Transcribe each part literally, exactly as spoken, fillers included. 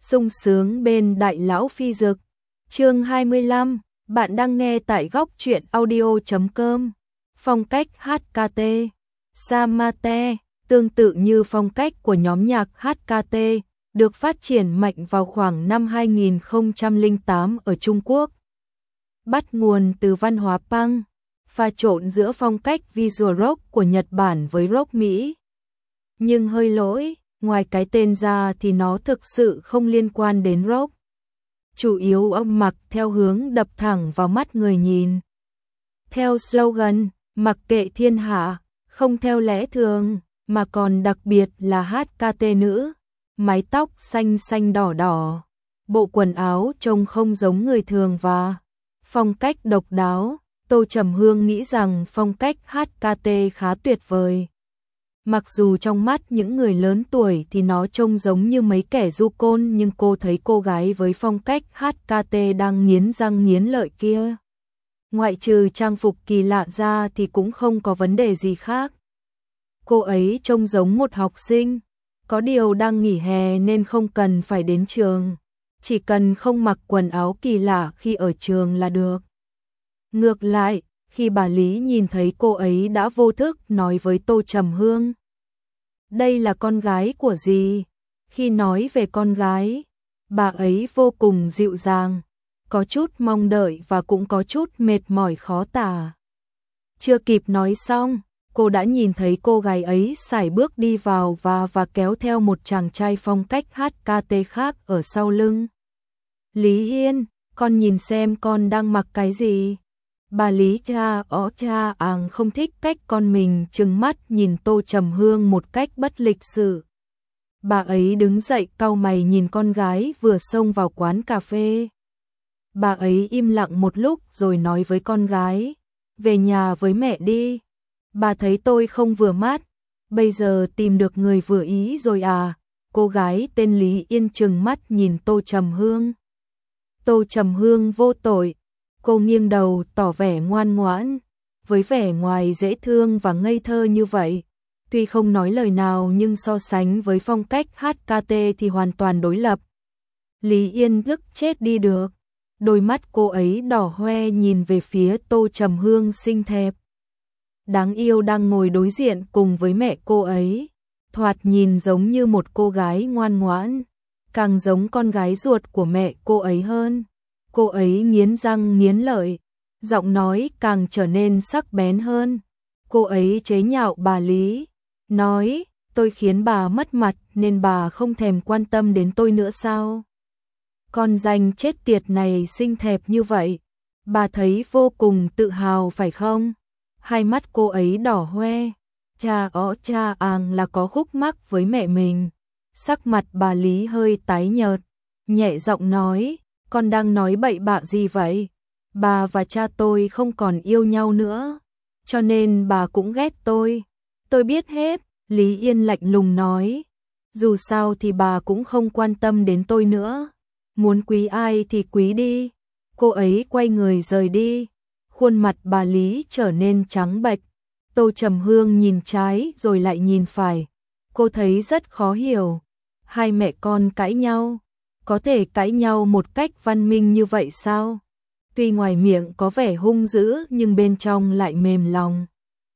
sung sướng bên đại lão phi dực. Chương hai mươi lăm, bạn đang nghe tại góc truyện audio chấm com. Phong cách hát ca tê Samate, tương tự như phong cách của nhóm nhạc hát ca tê, được phát triển mạnh vào khoảng năm hai nghìn không trăm lẻ tám ở Trung Quốc. Bắt nguồn từ văn hóa punk, pha trộn giữa phong cách visual rock của Nhật Bản với rock Mỹ. Nhưng hơi lỗi, ngoài cái tên ra thì nó thực sự không liên quan đến rock. Chủ yếu âm mặc theo hướng đập thẳng vào mắt người nhìn. Theo slogan, mặc kệ thiên hạ, không theo lẽ thường, mà còn đặc biệt là hát ca tê nữ, mái tóc xanh xanh đỏ đỏ, bộ quần áo trông không giống người thường và phong cách độc đáo. Tô Trầm Hương nghĩ rằng phong cách hát ca tê khá tuyệt vời. Mặc dù trong mắt những người lớn tuổi thì nó trông giống như mấy kẻ du côn, nhưng cô thấy cô gái với phong cách hát ca tê đang nghiến răng nghiến lợi kia, ngoại trừ trang phục kỳ lạ ra thì cũng không có vấn đề gì khác. Cô ấy trông giống một học sinh, có điều đang nghỉ hè nên không cần phải đến trường, chỉ cần không mặc quần áo kỳ lạ khi ở trường là được. Ngược lại, khi bà Lý nhìn thấy cô ấy đã vô thức nói với Tô Trầm Hương: "Đây là con gái của dì." Khi nói về con gái, bà ấy vô cùng dịu dàng, có chút mong đợi và cũng có chút mệt mỏi khó tả. Chưa kịp nói xong, cô đã nhìn thấy cô gái ấy sải bước đi vào và và kéo theo một chàng trai phong cách hát ca tê khác ở sau lưng. "Lý Yên, con nhìn xem con đang mặc cái gì?" Bà Lý cha ó cha àng không thích cách con mình trừng mắt nhìn Tô Trầm Hương một cách bất lịch sự. Bà ấy đứng dậy cau mày nhìn con gái vừa xông vào quán cà phê. Bà ấy im lặng một lúc rồi nói với con gái: "Về nhà với mẹ đi. Bà thấy tôi không vừa mắt, bây giờ tìm được người vừa ý rồi à?" Cô gái tên Lý Yên trừng mắt nhìn Tô Trầm Hương. Tô Trầm Hương vô tội. Cô nghiêng đầu tỏ vẻ ngoan ngoãn, với vẻ ngoài dễ thương và ngây thơ như vậy. Tuy không nói lời nào nhưng so sánh với phong cách hát ca tê thì hoàn toàn đối lập. Lý Yên tức chết đi được. Đôi mắt cô ấy đỏ hoe nhìn về phía Tô Trầm Hương xinh đẹp, đáng yêu đang ngồi đối diện cùng với mẹ cô ấy. Thoạt nhìn giống như một cô gái ngoan ngoãn, càng giống con gái ruột của mẹ cô ấy hơn. Cô ấy nghiến răng nghiến lợi, giọng nói càng trở nên sắc bén hơn. Cô ấy chế nhạo bà Lý, nói: "Tôi khiến bà mất mặt nên bà không thèm quan tâm đến tôi nữa sao? Con danh chết tiệt này xinh đẹp như vậy, bà thấy vô cùng tự hào phải không?" Hai mắt cô ấy đỏ hoe, cha ó cha àng là có khúc mắc với mẹ mình. Sắc mặt bà Lý hơi tái nhợt, nhẹ giọng nói: "Con đang nói bậy bạ gì vậy? Bà và cha tôi không còn yêu nhau nữa, cho nên bà cũng ghét tôi." "Tôi biết hết." Lý Yên lạnh lùng nói. "Dù sao thì bà cũng không quan tâm đến tôi nữa. Muốn quý ai thì quý đi." Cô ấy quay người rời đi. Khuôn mặt bà Lý trở nên trắng bệch. Tô Trầm Hương nhìn trái rồi lại nhìn phải. Cô thấy rất khó hiểu. Hai mẹ con cãi nhau, có thể cãi nhau một cách văn minh như vậy sao? Tuy ngoài miệng có vẻ hung dữ nhưng bên trong lại mềm lòng.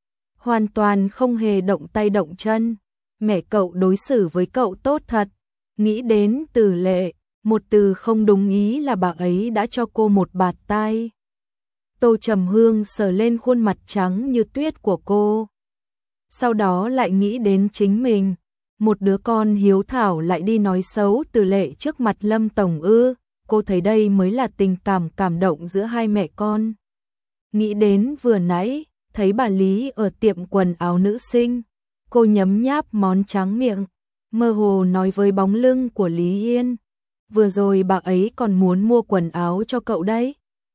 Hoàn toàn không hề động tay động chân. Mẹ cậu đối xử với cậu tốt thật. Nghĩ đến Từ Lệ, một từ không đúng ý là bà ấy đã cho cô một bạt tai. Tô Trầm Hương sờ lên khuôn mặt trắng như tuyết của cô. Sau đó lại nghĩ đến chính mình. Một đứa con hiếu thảo lại đi nói xấu Từ Lệ trước mặt Lâm Tổng ư? Cô thấy đây mới là tình cảm cảm động giữa hai mẹ con. Nghĩ đến vừa nãy, thấy bà Lý ở tiệm quần áo nữ sinh, cô nhấm nháp món tráng miệng, mơ hồ nói với bóng lưng của Lý Yên: "Vừa rồi bà ấy còn muốn mua quần áo cho cậu đấy.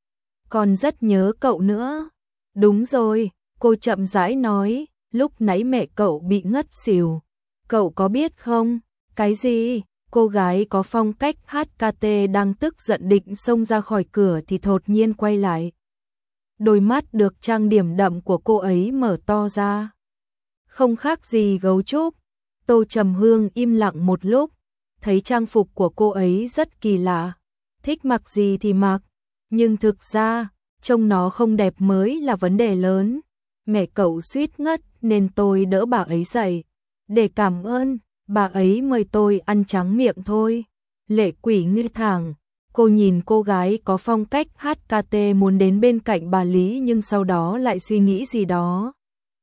Còn rất nhớ cậu nữa." "Đúng rồi," cô chậm rãi nói, "lúc nãy mẹ cậu bị ngất xỉu. Cậu có biết không?" "Cái gì?" Cô gái có phong cách hát ca tê đang tức giận định xông ra khỏi cửa thì đột nhiên quay lại. Đôi mắt được trang điểm đậm của cô ấy mở to ra, không khác gì gấu trúc. Tô Trầm Hương im lặng một lúc, thấy trang phục của cô ấy rất kỳ lạ, thích mặc gì thì mặc, nhưng thực ra, trông nó không đẹp mới là vấn đề lớn. Mẹ cậu suýt ngất nên tôi đỡ bà ấy dậy, để cảm ơn, bà ấy mời tôi ăn tráng miệng thôi. Lệ Quỷ nghi thẳng, cô nhìn cô gái có phong cách hát ca tê muốn đến bên cạnh bà Lý nhưng sau đó lại suy nghĩ gì đó.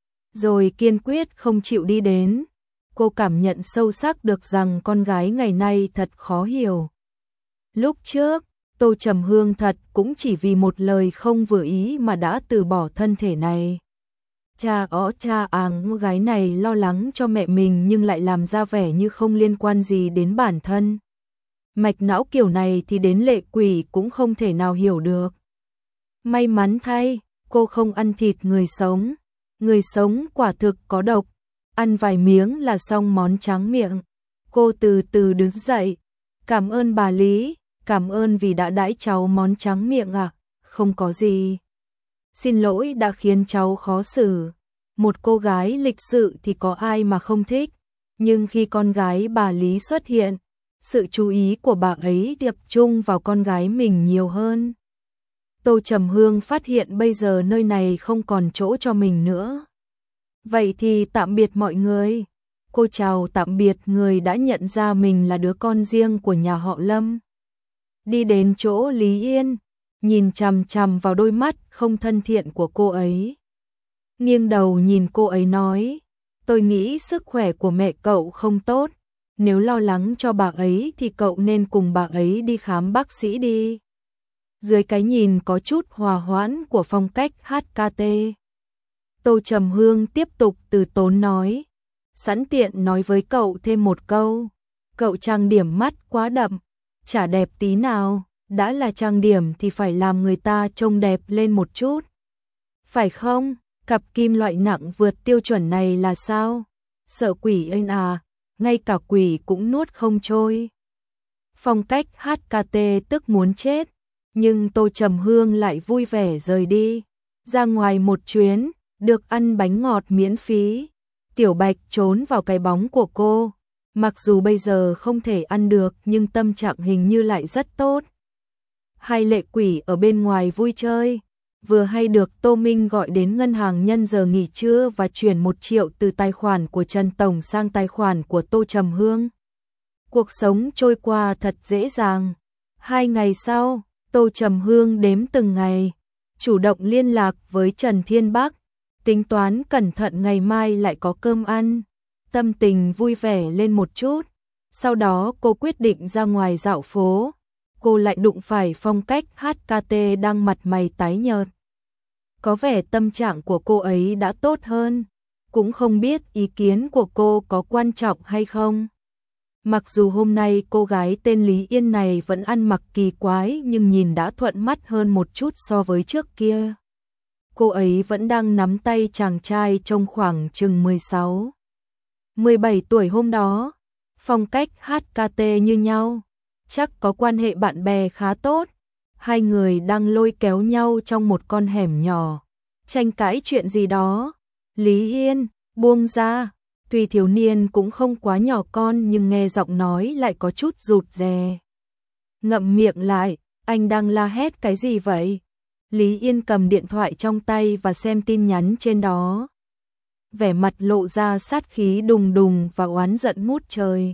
Rồi kiên quyết không chịu đi đến. Cô cảm nhận sâu sắc được rằng con gái ngày nay thật khó hiểu. Lúc trước, Tô Trầm Hương thật cũng chỉ vì một lời không vừa ý mà đã từ bỏ thân thể này. Cha ó cha áng gái này lo lắng cho mẹ mình nhưng lại làm ra vẻ như không liên quan gì đến bản thân. Mạch não kiểu này thì đến Lệ Quỷ cũng không thể nào hiểu được. May mắn thay, cô không ăn thịt người sống. Người sống quả thực có độc. Ăn vài miếng là xong món tráng miệng. Cô từ từ đứng dậy. Cảm ơn bà Lý, cảm ơn vì đã đãi cháu món tráng miệng ạ. À? Không có gì. Xin lỗi đã khiến cháu khó xử. Một cô gái lịch sự thì có ai mà không thích. Nhưng khi con gái bà Lý xuất hiện, sự chú ý của bà ấy tập trung vào con gái mình nhiều hơn. Tô Trầm Hương phát hiện bây giờ nơi này không còn chỗ cho mình nữa. Vậy thì tạm biệt mọi người. Cô chào tạm biệt người đã nhận ra mình là đứa con riêng của nhà họ Lâm. Đi đến chỗ Lý Yên, nhìn chằm chằm vào đôi mắt không thân thiện của cô ấy. Nghiêng đầu nhìn cô ấy nói, tôi nghĩ sức khỏe của mẹ cậu không tốt. Nếu lo lắng cho bà ấy thì cậu nên cùng bà ấy đi khám bác sĩ đi. Dưới cái nhìn có chút hòa hoãn của phong cách hát ca tê. Tô Trầm Hương tiếp tục từ tốn nói. Sẵn tiện nói với cậu thêm một câu. Cậu trang điểm mắt quá đậm, chả đẹp tí nào. Đã là trang điểm thì phải làm người ta trông đẹp lên một chút. Phải không? Cặp kim loại nặng vượt tiêu chuẩn này là sao? Sợ quỷ anh à, ngay cả quỷ cũng nuốt không trôi. Phong cách hát ca tê tức muốn chết, nhưng Tô Trầm Hương lại vui vẻ rời đi. Ra ngoài một chuyến, được ăn bánh ngọt miễn phí. Tiểu Bạch trốn vào cái bóng của cô. Mặc dù bây giờ không thể ăn được nhưng tâm trạng hình như lại rất tốt. Hai Lệ Quỷ ở bên ngoài vui chơi. Vừa hay được Tô Minh gọi đến ngân hàng nhân giờ nghỉ trưa và chuyển một triệu từ tài khoản của Trần Tổng sang tài khoản của Tô Trầm Hương. Cuộc sống trôi qua thật dễ dàng. Hai ngày sau, Tô Trầm Hương đếm từng ngày, chủ động liên lạc với Trần Thiên Bắc, tính toán cẩn thận ngày mai lại có cơm ăn. Tâm tình vui vẻ lên một chút. Sau đó cô quyết định ra ngoài dạo phố. Cô lại đụng phải phong cách hát ca tê đang mặt mày tái nhợt. Có vẻ tâm trạng của cô ấy đã tốt hơn. Cũng không biết ý kiến của cô có quan trọng hay không. Mặc dù hôm nay cô gái tên Lý Yên này vẫn ăn mặc kỳ quái nhưng nhìn đã thuận mắt hơn một chút so với trước kia. Cô ấy vẫn đang nắm tay chàng trai trông khoảng chừng mười sáu, mười bảy tuổi hôm đó. Phong cách hát ca tê như nhau. Chắc có quan hệ bạn bè khá tốt. Hai người đang lôi kéo nhau trong một con hẻm nhỏ, tranh cãi chuyện gì đó. Lý Yên, buông ra. Tuy thiếu niên cũng không quá nhỏ con nhưng nghe giọng nói lại có chút rụt rè. Ngậm miệng lại, anh đang la hét cái gì vậy? Lý Yên cầm điện thoại trong tay và xem tin nhắn trên đó. Vẻ mặt lộ ra sát khí đùng đùng và oán giận ngút trời.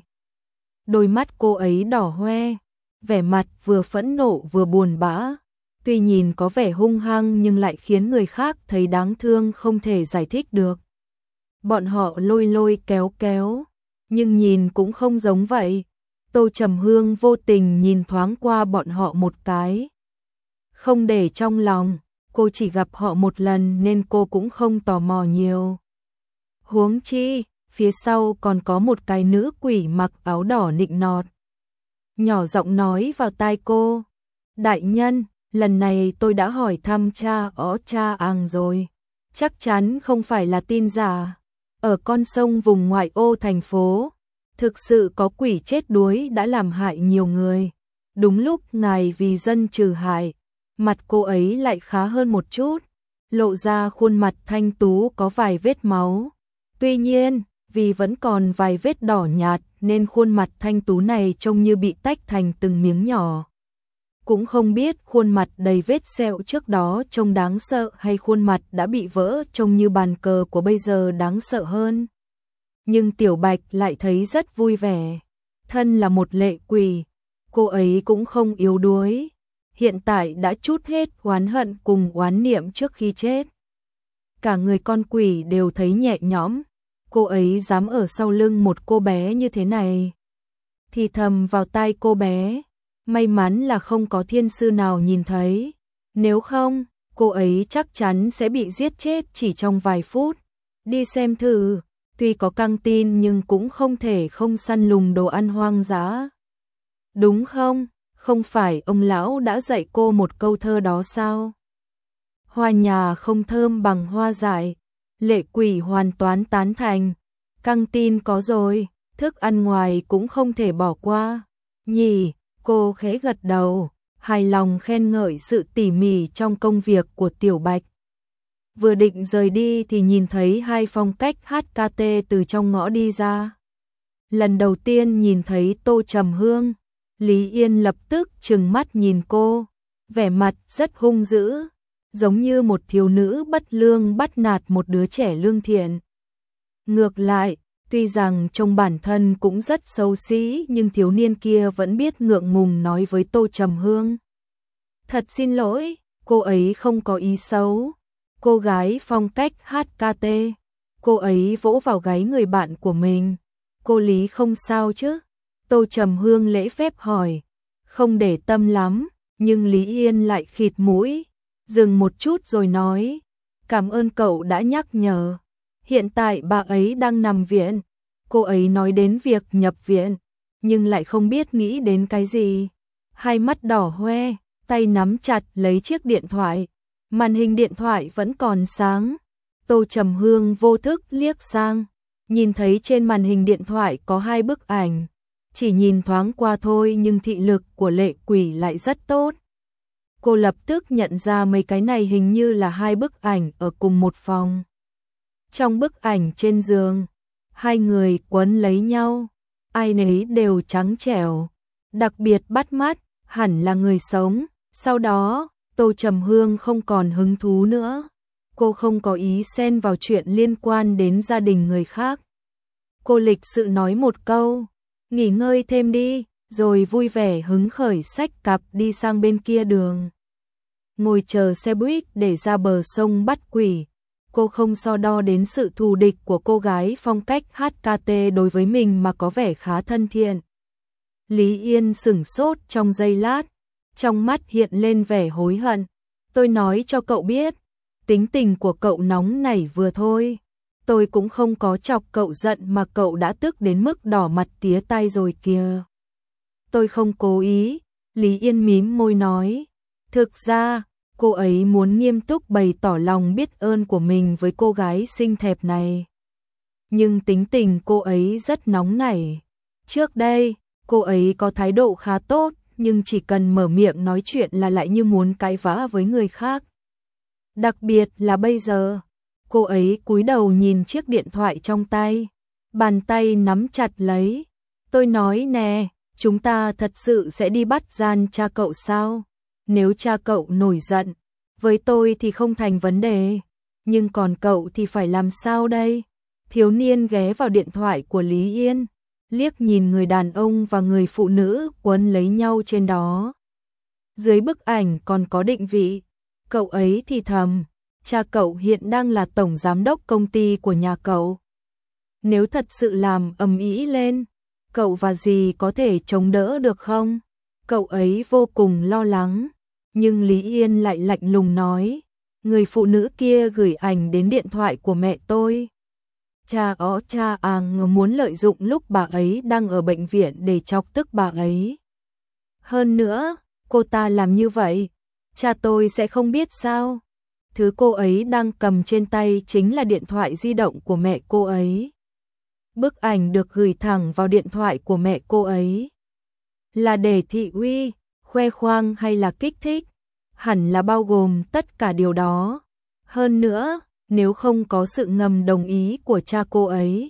Đôi mắt cô ấy đỏ hoe, vẻ mặt vừa phẫn nộ vừa buồn bã. Tuy nhìn có vẻ hung hăng nhưng lại khiến người khác thấy đáng thương không thể giải thích được. Bọn họ lôi lôi kéo kéo, nhưng nhìn cũng không giống vậy. Tô Trầm Hương vô tình nhìn thoáng qua bọn họ một cái. Không để trong lòng, cô chỉ gặp họ một lần nên cô cũng không tò mò nhiều. Huống chi, phía sau còn có một cái nữ quỷ mặc áo đỏ nịnh nọt. Nhỏ giọng nói vào tai cô. Đại nhân, lần này tôi đã hỏi thăm cha ó cha àng rồi. Chắc chắn không phải là tin giả. Ở con sông vùng ngoại ô thành phố, thực sự có quỷ chết đuối đã làm hại nhiều người. Đúng lúc ngài vì dân trừ hại, mặt cô ấy lại khá hơn một chút, lộ ra khuôn mặt thanh tú có vài vết máu. Tuy nhiên, vì vẫn còn vài vết đỏ nhạt nên khuôn mặt thanh tú này trông như bị tách thành từng miếng nhỏ. Cũng không biết khuôn mặt đầy vết sẹo trước đó trông đáng sợ hay khuôn mặt đã bị vỡ trông như bàn cờ của bây giờ đáng sợ hơn. Nhưng Tiểu Bạch lại thấy rất vui vẻ. Thân là một lệ quỷ, cô ấy cũng không yếu đuối. Hiện tại đã trút hết oán hận cùng oán niệm trước khi chết. Cả người con quỷ đều thấy nhẹ nhõm. Cô ấy dám ở sau lưng một cô bé như thế này. Thì thầm vào tai cô bé. May mắn là không có thiên sư nào nhìn thấy. Nếu không, cô ấy chắc chắn sẽ bị giết chết chỉ trong vài phút. Đi xem thử, tuy có căng tin nhưng cũng không thể không săn lùng đồ ăn hoang dã. Đúng không? Không phải ông lão đã dạy cô một câu thơ đó sao? Hoa nhà không thơm bằng hoa dại. Lệ quỷ hoàn toàn tán thành. Căng tin có rồi, thức ăn ngoài cũng không thể bỏ qua. Nhỉ, cô khẽ gật đầu, hài lòng khen ngợi sự tỉ mỉ trong công việc của Tiểu Bạch. Vừa định rời đi thì nhìn thấy hai phong cách hát ca tê từ trong ngõ đi ra. Lần đầu tiên nhìn thấy Tô Trầm Hương, Lý Yên lập tức trừng mắt nhìn cô, vẻ mặt rất hung dữ, giống như một thiếu nữ bất lương bắt nạt một đứa trẻ lương thiện. Ngược lại, tuy rằng trông bản thân cũng rất xấu xí nhưng thiếu niên kia vẫn biết ngượng ngùng nói với Tô Trầm Hương. Thật xin lỗi, cô ấy không có ý xấu. Cô gái phong cách hát ca tê, cô ấy vỗ vào gáy người bạn của mình. Cô Lý không sao chứ? Tô Trầm Hương lễ phép hỏi. Không để tâm lắm, nhưng Lý Yên lại khịt mũi, dừng một chút rồi nói. Cảm ơn cậu đã nhắc nhở. Hiện tại bà ấy đang nằm viện. Cô ấy nói đến việc nhập viện, nhưng lại không biết nghĩ đến cái gì. Hai mắt đỏ hoe, tay nắm chặt lấy chiếc điện thoại. Màn hình điện thoại vẫn còn sáng. Tô Trầm Hương vô thức liếc sang, nhìn thấy trên màn hình điện thoại có hai bức ảnh. Chỉ nhìn thoáng qua thôi nhưng thị lực của lệ quỷ lại rất tốt. Cô lập tức nhận ra mấy cái này hình như là hai bức ảnh ở cùng một phòng. Trong bức ảnh trên giường, hai người quấn lấy nhau, ai nấy đều trắng trẻo, đặc biệt bắt mắt, hẳn là người sống. Sau đó, Tô Trầm Hương không còn hứng thú nữa. Cô không có ý xen vào chuyện liên quan đến gia đình người khác. Cô lịch sự nói một câu, nghỉ ngơi thêm đi, rồi vui vẻ hứng khởi xách cặp đi sang bên kia đường. Ngồi chờ xe buýt để ra bờ sông bắt quỷ. Cô không so đo đến sự thù địch của cô gái phong cách hát ca tê đối với mình mà có vẻ khá thân thiện. Lý Yên sửng sốt trong giây lát, trong mắt hiện lên vẻ hối hận. Tôi nói cho cậu biết, tính tình của cậu nóng nảy vừa thôi. Tôi cũng không có chọc cậu giận mà cậu đã tức đến mức đỏ mặt tía tai rồi kìa. Tôi không cố ý, Lý Yên mím môi nói. Thực ra, cô ấy muốn nghiêm túc bày tỏ lòng biết ơn của mình với cô gái xinh đẹp này. Nhưng tính tình cô ấy rất nóng nảy. Trước đây, cô ấy có thái độ khá tốt, nhưng chỉ cần mở miệng nói chuyện là lại như muốn cãi vã với người khác. Đặc biệt là bây giờ, cô ấy cúi đầu nhìn chiếc điện thoại trong tay, bàn tay nắm chặt lấy. Tôi nói nè, chúng ta thật sự sẽ đi bắt gian cha cậu sao? Nếu cha cậu nổi giận, với tôi thì không thành vấn đề, nhưng còn cậu thì phải làm sao đây? Thiếu niên ghé vào điện thoại của Lý Yên, liếc nhìn người đàn ông và người phụ nữ quấn lấy nhau trên đó. Dưới bức ảnh còn có định vị, cậu ấy thì thầm, cha cậu hiện đang là tổng giám đốc công ty của nhà cậu. Nếu thật sự làm ầm ĩ lên, cậu và dì có thể chống đỡ được không? Cậu ấy vô cùng lo lắng, nhưng Lý Yên lại lạnh lùng nói, người phụ nữ kia gửi ảnh đến điện thoại của mẹ tôi. Cha ó cha à muốn lợi dụng lúc bà ấy đang ở bệnh viện để chọc tức bà ấy. Hơn nữa, cô ta làm như vậy, cha tôi sẽ không biết sao? Thứ cô ấy đang cầm trên tay chính là điện thoại di động của mẹ cô ấy. Bức ảnh được gửi thẳng vào điện thoại của mẹ cô ấy. Là để thị uy, khoe khoang hay là kích thích? Hẳn là bao gồm tất cả điều đó. Hơn nữa, nếu không có sự ngầm đồng ý của cha cô ấy,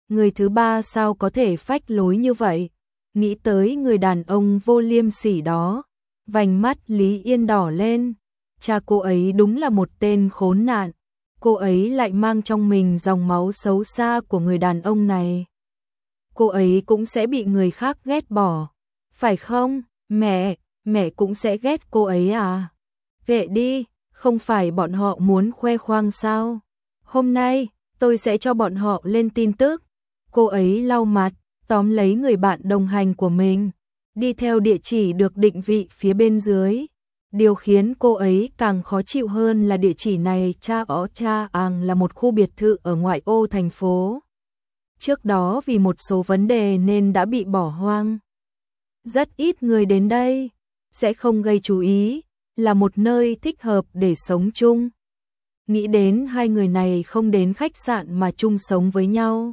người thứ ba sao có thể phách lối như vậy? Nghĩ tới người đàn ông vô liêm sỉ đó, vành mắt Lý Yên đỏ lên. Cha cô ấy đúng là một tên khốn nạn. Cô ấy lại mang trong mình dòng máu xấu xa của người đàn ông này. Cô ấy cũng sẽ bị người khác ghét bỏ. Phải không? Mẹ, mẹ cũng sẽ ghét cô ấy à? Kệ đi, không phải bọn họ muốn khoe khoang sao? Hôm nay, tôi sẽ cho bọn họ lên tin tức. Cô ấy lau mặt, tóm lấy người bạn đồng hành của mình, đi theo địa chỉ được định vị phía bên dưới. Điều khiến cô ấy càng khó chịu hơn là địa chỉ này Cha Ó Cha Àng là một khu biệt thự ở ngoại ô thành phố. Trước đó vì một số vấn đề nên đã bị bỏ hoang. Rất ít người đến đây, sẽ không gây chú ý, là một nơi thích hợp để sống chung. Nghĩ đến hai người này không đến khách sạn mà chung sống với nhau.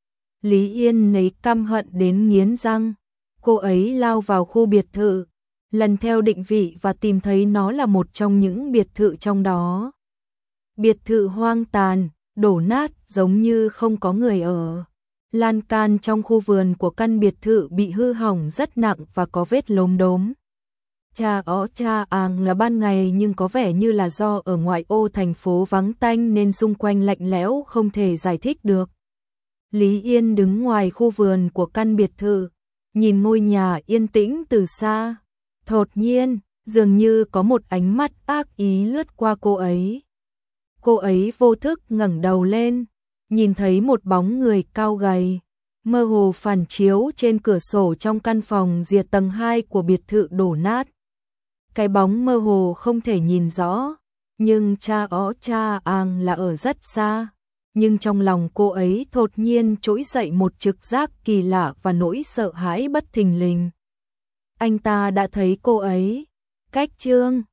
Lý Yên nấy căm hận đến nghiến răng. Cô ấy lao vào khu biệt thự, lần theo định vị và tìm thấy nó là một trong những biệt thự trong đó. Biệt thự hoang tàn, đổ nát giống như không có người ở. Lan can trong khu vườn của căn biệt thự bị hư hỏng rất nặng và có vết lốm đốm. Cha Ó Cha Àng là ban ngày nhưng có vẻ như là do ở ngoại ô thành phố vắng tanh nên xung quanh lạnh lẽo không thể giải thích được. Lý Yên đứng ngoài khu vườn của căn biệt thự, nhìn ngôi nhà yên tĩnh từ xa. Đột nhiên, dường như có một ánh mắt ác ý lướt qua cô ấy. Cô ấy vô thức ngẩng đầu lên, nhìn thấy một bóng người cao gầy, mơ hồ phản chiếu trên cửa sổ trong căn phòng rìa tầng hai của biệt thự đổ nát. Cái bóng mơ hồ không thể nhìn rõ, nhưng Cha Ó Cha Àng là ở rất xa. Nhưng trong lòng cô ấy đột nhiên trỗi dậy một trực giác kỳ lạ và nỗi sợ hãi bất thình lình. Anh ta đã thấy cô ấy. Cách chương